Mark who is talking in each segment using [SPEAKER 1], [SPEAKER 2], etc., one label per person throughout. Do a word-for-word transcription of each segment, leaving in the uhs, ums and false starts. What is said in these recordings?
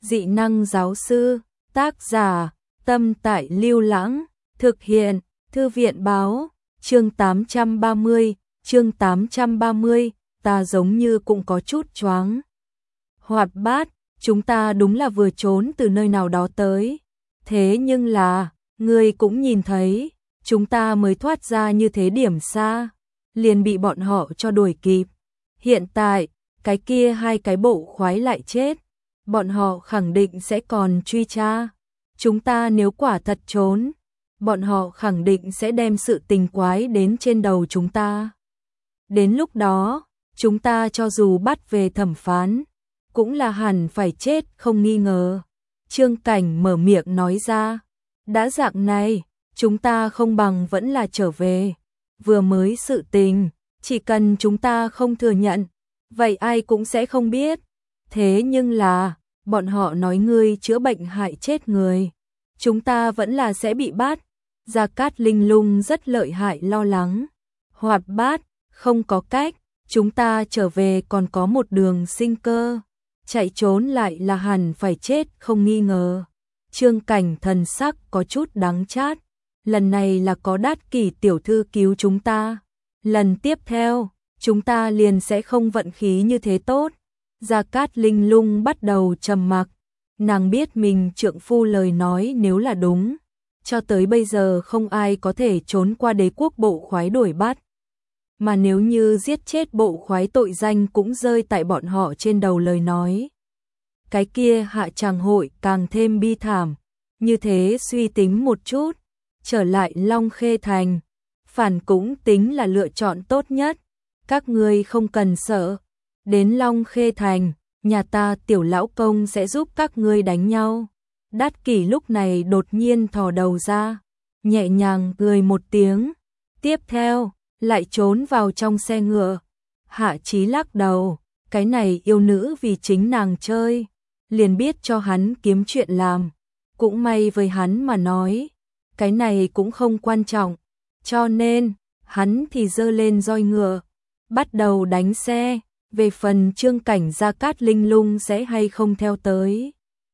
[SPEAKER 1] dị năng giáo sư, tác giả, Tâm Tại Lưu Lãng, thực hiện, Thư viện báo, chương tám trăm ba mươi, chương tám trăm ba mươi, ta giống như cũng có chút choáng. Hoạt bát, chúng ta đúng là vừa trốn từ nơi nào đó tới. Thế nhưng là, ngươi cũng nhìn thấy, chúng ta mới thoát ra như thế điểm xa, liền bị bọn họ cho đuổi kịp. Hiện tại, cái kia hai cái bộ khoái lại chết, bọn họ khẳng định sẽ còn truy tra. Chúng ta nếu quả thật trốn, bọn họ khẳng định sẽ đem sự tình quái đến trên đầu chúng ta. Đến lúc đó, chúng ta cho dù bắt về thẩm phán, cũng là hẳn phải chết không nghi ngờ. Trương Cảnh mở miệng nói ra, đã dạng này, chúng ta không bằng vẫn là trở về. Vừa mới sự tình, chỉ cần chúng ta không thừa nhận, vậy ai cũng sẽ không biết. Thế nhưng là, bọn họ nói ngươi chữa bệnh hại chết người, chúng ta vẫn là sẽ bị bắt. Gia Cát Linh Lung rất lợi hại lo lắng. Hoạt bát, không có cách, chúng ta trở về còn có một đường sinh cơ, chạy trốn lại là hẳn phải chết không nghi ngờ. Trương Cảnh thần sắc có chút đắng chát, lần này là có Đát Kỷ tiểu thư cứu chúng ta, lần tiếp theo, chúng ta liền sẽ không vận khí như thế tốt. Gia Cát Linh Lung bắt đầu trầm mặc, nàng biết mình trượng phu lời nói nếu là đúng, cho tới bây giờ không ai có thể trốn qua đế quốc bộ khoái đuổi bắt. Mà nếu như giết chết bộ khoái tội danh cũng rơi tại bọn họ trên đầu lời nói, cái kia hạ tràng hội càng thêm bi thảm. Như thế suy tính một chút, trở lại Long Khê Thành, phản cũng tính là lựa chọn tốt nhất. Các ngươi không cần sợ, đến Long Khê Thành, nhà ta tiểu lão công sẽ giúp các ngươi đánh nhau. Đát Kỷ lúc này đột nhiên thò đầu ra, nhẹ nhàng cười một tiếng, tiếp theo, lại trốn vào trong xe ngựa. Hạ Chí lắc đầu, cái này yêu nữ vì chính nàng chơi, liền biết cho hắn kiếm chuyện làm. Cũng may với hắn mà nói, cái này cũng không quan trọng, cho nên, hắn thì giơ lên roi ngựa, bắt đầu đánh xe. Về phần Trương Cảnh Gia Cát Linh Lung sẽ hay không theo tới,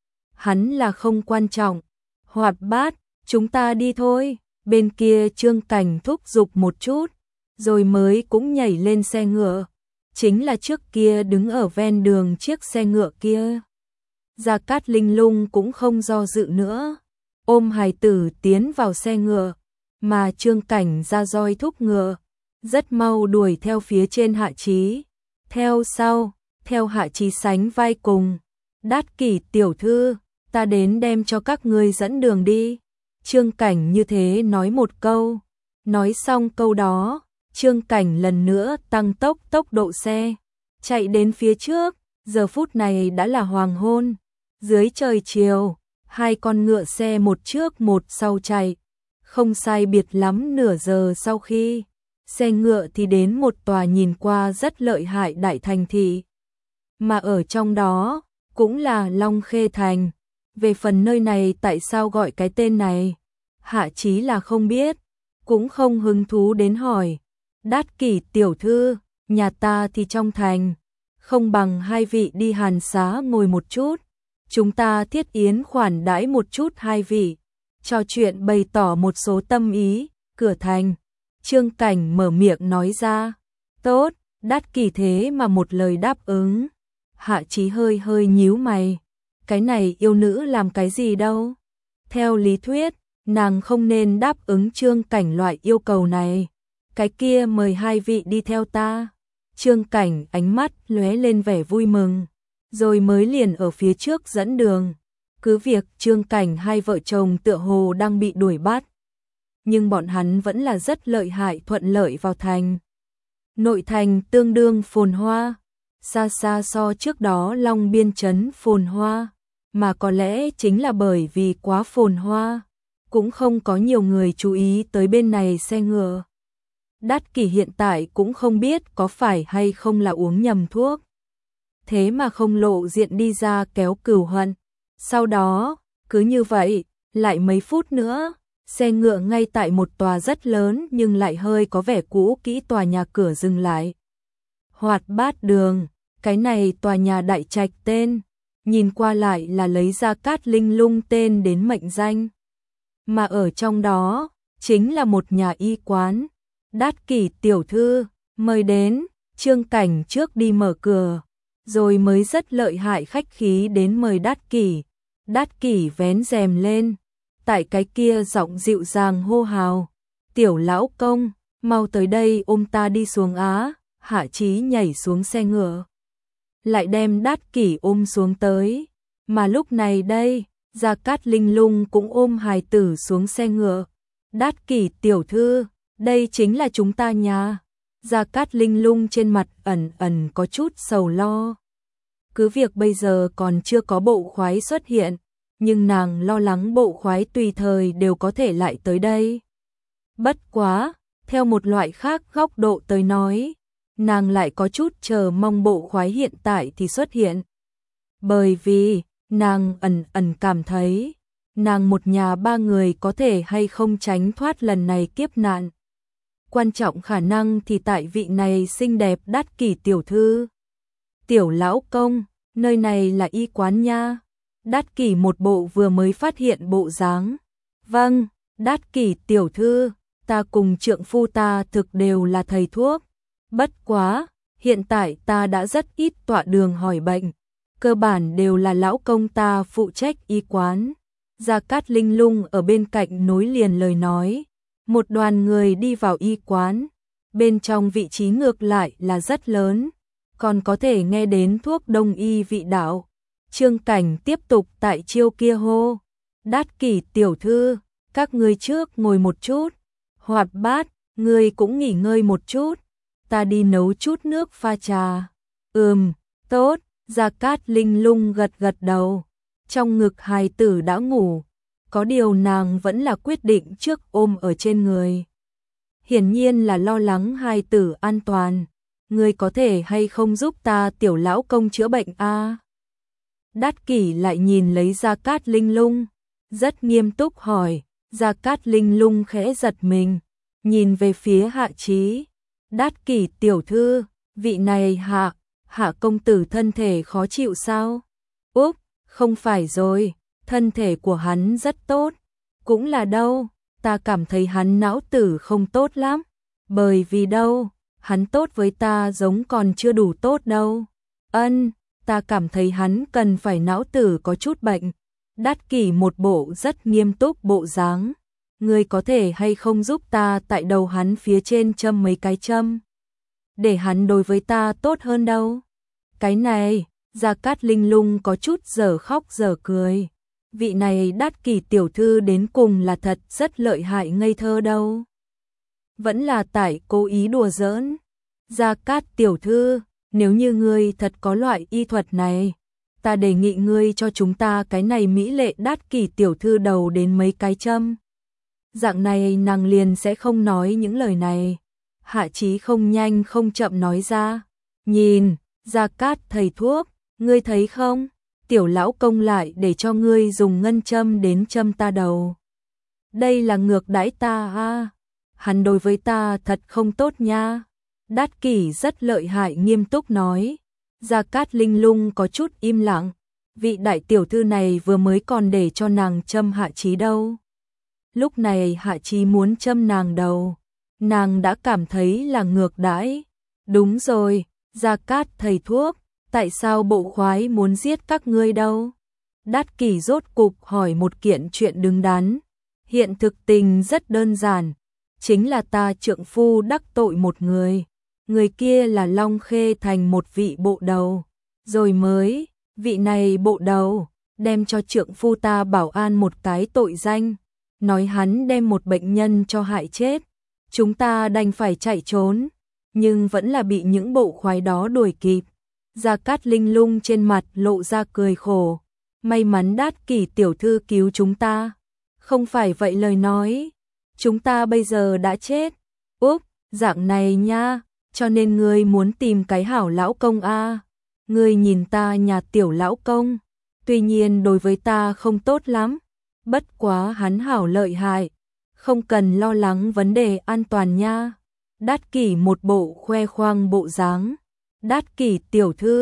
[SPEAKER 1] hắn là không quan trọng. Hoạt bát, chúng ta đi thôi. Bên kia Trương Cảnh thúc giục một chút, rồi mới cũng nhảy lên xe ngựa. Chính là trước kia đứng ở ven đường chiếc xe ngựa kia. Gia Cát Linh Lung cũng không do dự nữa, ôm hài tử tiến vào xe ngựa, mà Trương Cảnh ra roi thúc ngựa, rất mau đuổi theo phía trên Hạ Chí. Theo sau, theo Hạ Chí sánh vai cùng, Đát Kỷ tiểu thư, ta đến đem cho các ngươi dẫn đường đi. Trương Cảnh như thế nói một câu, nói xong câu đó, Trương Cảnh lần nữa tăng tốc tốc độ xe, chạy đến phía trước. Giờ phút này đã là hoàng hôn, dưới trời chiều, hai con ngựa xe một trước một sau chạy, không sai biệt lắm nửa giờ sau khi, xe ngựa thì đến một tòa nhìn qua rất lợi hại đại thành thị. Mà ở trong đó, cũng là Long Khê Thành. Về phần nơi này tại sao gọi cái tên này, Hạ Chí là không biết, cũng không hứng thú đến hỏi. Đát Kỷ tiểu thư, nhà ta thì trong thành, không bằng hai vị đi Hàn Xá ngồi một chút, chúng ta thiết yến khoản đãi một chút hai vị, trò chuyện bày tỏ một số tâm ý. Cửa thành, Trương Cảnh mở miệng nói ra, tốt. Đát Kỷ thế mà một lời đáp ứng. Hạ Chí hơi hơi nhíu mày, cái này yêu nữ làm cái gì đâu. Theo lý thuyết, nàng không nên đáp ứng Trương Cảnh loại yêu cầu này. Cái kia mời hai vị đi theo ta. Trương Cảnh ánh mắt lóe lên vẻ vui mừng, rồi mới liền ở phía trước dẫn đường. Cứ việc Trương Cảnh hai vợ chồng tựa hồ đang bị đuổi bắt, nhưng bọn hắn vẫn là rất lợi hại thuận lợi vào thành. Nội thành tương đương phồn hoa, xa xa so trước đó Long Biên trấn phồn hoa, mà có lẽ chính là bởi vì quá phồn hoa, cũng không có nhiều người chú ý tới bên này xe ngựa. Đát Kỷ hiện tại cũng không biết có phải hay không là uống nhầm thuốc, thế mà không lộ diện đi ra kéo cừu hận. Sau đó, cứ như vậy, lại mấy phút nữa, xe ngựa ngay tại một tòa rất lớn nhưng lại hơi có vẻ cũ kỹ tòa nhà cửa dừng lại. Hoạt bát đường, cái này tòa nhà đại trạch tên, nhìn qua lại là lấy Gia Cát Linh Lung tên đến mệnh danh. Mà ở trong đó, chính là một nhà y quán. Đát Kỷ tiểu thư, mời đến. Trương Cảnh trước đi mở cửa, rồi mới rất lợi hại khách khí đến mời Đát Kỷ. Đát Kỷ vén rèm lên, tại cái kia giọng dịu dàng hô hào, "Tiểu lão công, mau tới đây ôm ta đi xuống á." Hạ Chí nhảy xuống xe ngựa, lại đem Đát Kỷ ôm xuống tới. Mà lúc này đây, Gia Cát Linh Lung cũng ôm hài tử xuống xe ngựa. "Đát Kỷ tiểu thư, đây chính là chúng ta nhà." Gia Cát Linh Lung trên mặt ẩn ẩn có chút sầu lo. Cứ việc bây giờ còn chưa có bộ khoái xuất hiện, nhưng nàng lo lắng bộ khoái tùy thời đều có thể lại tới đây. Bất quá, theo một loại khác góc độ tới nói, nàng lại có chút chờ mong bộ khoái hiện tại thì xuất hiện. Bởi vì, nàng ẩn ẩn cảm thấy, nàng một nhà ba người có thể hay không tránh thoát lần này kiếp nạn. Quan trọng khả năng thì tại vị này xinh đẹp Đát Kỷ tiểu thư. "Tiểu lão công, nơi này là y quán nha." Đát Kỷ một bộ vừa mới phát hiện bộ dáng. "Vâng, Đát Kỷ tiểu thư, ta cùng trượng phu ta thực đều là thầy thuốc. Bất quá, hiện tại ta đã rất ít tọa đường hỏi bệnh, cơ bản đều là lão công ta phụ trách y quán." Gia Cát Linh Lung ở bên cạnh nối liền lời nói. Một đoàn người đi vào y quán, bên trong vị trí ngược lại là rất lớn, còn có thể nghe đến thuốc đông y vị đạo. Trương Cảnh tiếp tục tại chiêu kia hô, "Đát Kỷ tiểu thư, các ngươi trước ngồi một chút. Hoạt Bát, ngươi cũng nghỉ ngơi một chút, ta đi nấu chút nước pha trà." "Ừm, tốt." Gia Cát Linh Lung gật gật đầu. Trong ngực hài tử đã ngủ, có điều nàng vẫn là quyết định trước ôm ở trên người. Hiển nhiên là lo lắng hài tử an toàn. "Ngươi có thể hay không giúp ta tiểu lão công chữa bệnh a?" Đát Kỷ lại nhìn lấy Gia Cát Linh Lung, rất nghiêm túc hỏi. Gia Cát Linh Lung khẽ giật mình, nhìn về phía Hạ Chí. "Đát Kỷ tiểu thư, vị này Hạ, Hạ công tử thân thể khó chịu sao?" "Úp, không phải rồi, thân thể của hắn rất tốt." "Cũng là đâu, ta cảm thấy hắn não tử không tốt lắm." "Bởi vì đâu, hắn tốt với ta giống còn chưa đủ tốt đâu." "Ân, ta cảm thấy hắn cần phải não tử có chút bệnh." Đát Kỷ một bộ rất nghiêm túc bộ dáng. "Ngươi có thể hay không giúp ta tại đầu hắn phía trên châm mấy cái châm, để hắn đối với ta tốt hơn đâu?" "Cái này," Gia Cát Linh Lung có chút dở khóc dở cười. Vị này Đát Kỷ tiểu thư đến cùng là thật rất lợi hại ngây thơ đâu, vẫn là tại cố ý đùa giỡn. "Gia Cát tiểu thư, nếu như ngươi thật có loại y thuật này, ta đề nghị ngươi cho chúng ta cái này mỹ lệ Đát Kỷ tiểu thư đầu đến mấy cái châm." Dạng này nàng liền sẽ không nói những lời này. Hạ Chí không nhanh không chậm nói ra. "Nhìn, Gia Cát thầy thuốc, ngươi thấy không? Tiểu lão công lại để cho ngươi dùng ngân châm đến châm ta đầu. Đây là ngược đãi ta a. Hắn đối với ta thật không tốt nha." Đát Kỷ rất lợi hại nghiêm túc nói. Gia Cát Linh Lung có chút im lặng. Vị đại tiểu thư này vừa mới còn để cho nàng châm Hạ Chí đâu. Lúc này Hạ Chí muốn châm nàng đầu, nàng đã cảm thấy là ngược đãi. "Đúng rồi, Gia Cát thầy thuốc, tại sao bộ khoái muốn giết các ngươi đâu?" Đát Kỷ rốt cục hỏi một kiện chuyện đứng đắn. "Hiện thực tình rất đơn giản, chính là ta trượng phu đắc tội một người, người kia là Long Khê thành một vị bộ đầu, rồi mới, vị này bộ đầu, đem cho trượng phu ta bảo an một cái tội danh, nói hắn đem một bệnh nhân cho hại chết. Chúng ta đành phải chạy trốn, nhưng vẫn là bị những bộ khoái đó đuổi kịp." Gia Cát Linh Lung trên mặt lộ ra cười khổ. "May mắn Đát Kỷ tiểu thư cứu chúng ta. Không phải vậy lời nói, chúng ta bây giờ đã chết." "Úp, dạng này nha, cho nên ngươi muốn tìm cái hảo lão công a. Ngươi nhìn ta nhà tiểu lão công, tuy nhiên đối với ta không tốt lắm, bất quá hắn hảo lợi hại, không cần lo lắng vấn đề an toàn nha." Đát Kỷ một bộ khoe khoang bộ dáng. "Đát Kỷ tiểu thư,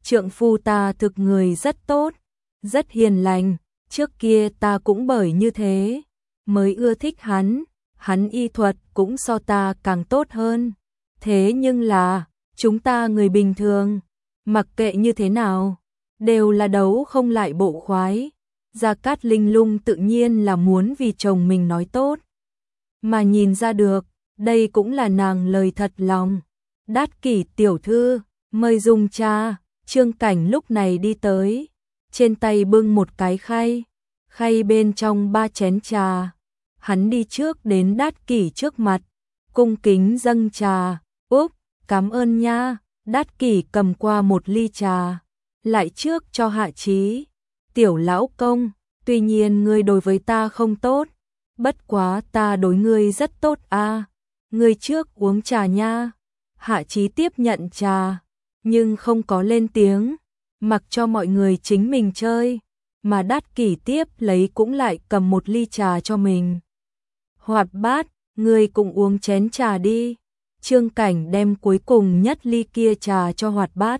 [SPEAKER 1] trượng phu ta thực người rất tốt, rất hiền lành, trước kia ta cũng bởi như thế, mới ưa thích hắn, hắn y thuật cũng so ta càng tốt hơn. Thế nhưng là, chúng ta người bình thường, mặc kệ như thế nào, đều là đấu không lại bộ khoái. Gia Cát Linh Lung tự nhiên là muốn vì chồng mình nói tốt. Mà nhìn ra được, đây cũng là nàng lời thật lòng. Đát Kỷ tiểu thư, mời dùng trà. Trương Cảnh lúc này đi tới, trên tay bưng một cái khay, khay bên trong ba chén trà. Hắn đi trước đến Đát Kỷ trước mặt, cung kính dâng trà. Úp, cảm ơn nha. Đát Kỷ cầm qua một ly trà, lại trước cho Hạ Chí. Tiểu lão công, tuy nhiên ngươi đối với ta không tốt, bất quá ta đối ngươi rất tốt a. À. Ngươi trước uống trà nha. Hạ Chí tiếp nhận trà, nhưng không có lên tiếng, mặc cho mọi người chính mình chơi, mà Đát Kỷ tiếp lấy cũng lại cầm một ly trà cho mình. Hoạt Bát, ngươi cũng uống chén trà đi. Trương Cảnh đem cuối cùng nhất ly kia trà cho Hoạt Bát.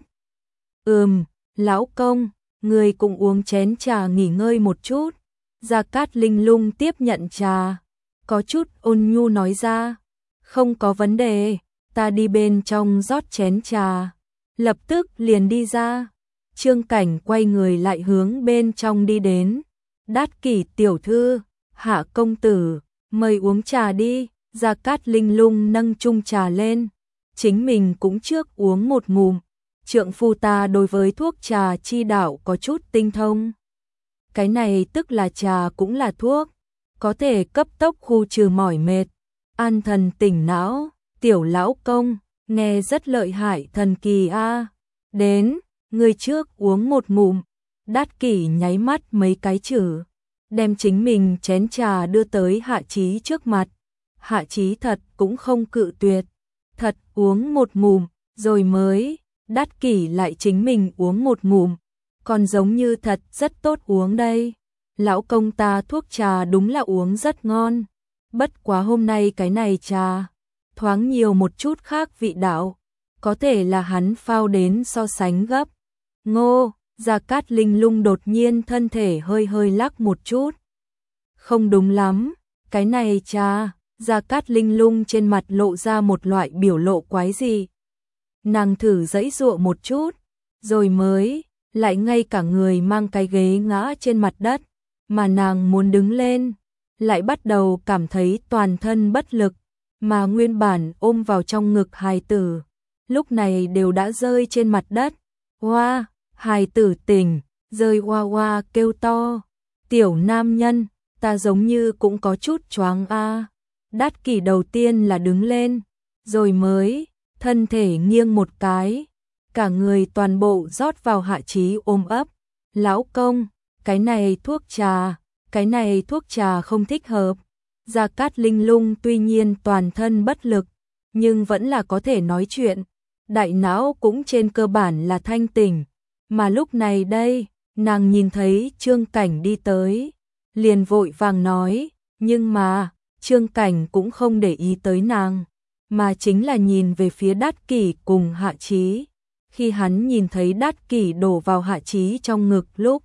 [SPEAKER 1] Ừm, lão công, ngươi cũng uống chén trà nghỉ ngơi một chút. Gia Cát Linh Lung tiếp nhận trà, có chút ôn nhu nói ra, không có vấn đề, ta đi bên trong rót chén trà, lập tức liền đi ra. Trương Cảnh quay người lại hướng bên trong đi đến. Đát Kỷ tiểu thư, Hạ công tử, mời uống trà đi. Gia Cát Linh Lung nâng chung trà lên, chính mình cũng trước uống một ngụm. Trượng phu ta đối với thuốc trà chi đạo có chút tinh thông. Cái này tức là trà cũng là thuốc, có thể cấp tốc khu trừ mỏi mệt, an thần tỉnh não. Tiểu lão công, nghe rất lợi hại thần kỳ a. À. Đến, người trước uống một ngụm. Đát Kỷ nháy mắt mấy cái chữ, đem chính mình chén trà đưa tới Hạ Chí trước mặt. Hạ Chí thật cũng không cự tuyệt, thật uống một ngụm, rồi mới. Đát Kỷ lại chính mình uống một ngụm, còn giống như thật rất tốt uống đây. Lão công ta thuốc trà đúng là uống rất ngon, bất quá hôm nay cái này trà thoáng nhiều một chút khác vị đạo, có thể là hắn phao đến so sánh gấp. Ngô, Gia Cát Linh Lung đột nhiên thân thể hơi hơi lắc một chút. Không đúng lắm, cái này trà. Gia Cát Linh Lung trên mặt lộ ra một loại biểu lộ quái gì. Nàng thử giãy giụa một chút, rồi mới, lại ngay cả người mang cái ghế ngã trên mặt đất, mà nàng muốn đứng lên, lại bắt đầu cảm thấy toàn thân bất lực, mà nguyên bản ôm vào trong ngực hài tử, lúc này đều đã rơi trên mặt đất. Hoa, hài tử tỉnh, rơi hoa hoa kêu to. Tiểu nam nhân, ta giống như cũng có chút choáng a. Đát Kỷ đầu tiên là đứng lên, rồi mới, thân thể nghiêng một cái, cả người toàn bộ rót vào Hạ Chí ôm ấp. Lão công, cái này thuốc trà, cái này thuốc trà không thích hợp. Gia Cát Linh Lung tuy nhiên toàn thân bất lực, nhưng vẫn là có thể nói chuyện, đại não cũng trên cơ bản là thanh tỉnh. Mà lúc này đây, nàng nhìn thấy Trương Cảnh đi tới, liền vội vàng nói, nhưng mà, Trương Cảnh cũng không để ý tới nàng, mà chính là nhìn về phía Đát Kỷ cùng Hạ Chí. Khi hắn nhìn thấy Đát Kỷ đổ vào Hạ Chí trong ngực lúc,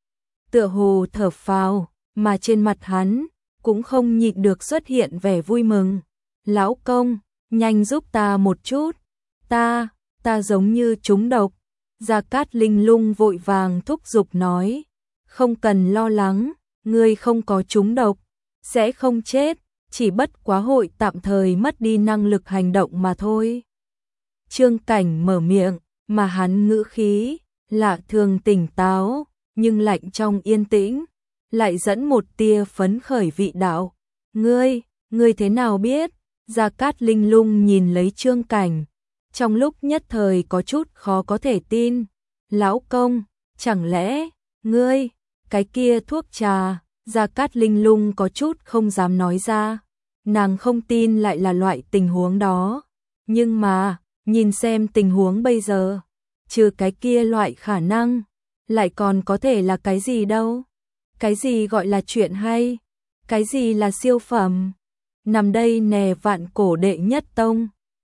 [SPEAKER 1] tựa hồ thở phào, mà trên mặt hắn cũng không nhịn được xuất hiện vẻ vui mừng. Lão công, nhanh giúp ta một chút, ta, ta giống như trúng độc. Gia Cát Linh Lung vội vàng thúc giục nói, không cần lo lắng, ngươi không có trúng độc, sẽ không chết, chỉ bất quá hội tạm thời mất đi năng lực hành động mà thôi. Trương Cảnh mở miệng, mà hắn ngữ khí lạ thường tỉnh táo, nhưng lạnh trong yên tĩnh, lại dẫn một tia phấn khởi vị đạo. Ngươi, ngươi thế nào biết? Gia Cát Linh Lung nhìn lấy Trương Cảnh, trong lúc nhất thời có chút khó có thể tin. Lão công, chẳng lẽ, ngươi, cái kia thuốc trà? Gia Cát Linh Lung có chút không dám nói ra, nàng không tin lại là loại tình huống đó. Nhưng mà, nhìn xem tình huống bây giờ, trừ cái kia loại khả năng, lại còn có thể là cái gì đâu? Cái gì gọi là chuyện hay? Cái gì là siêu phẩm? Nằm đây nè vạn cổ đệ nhất tông,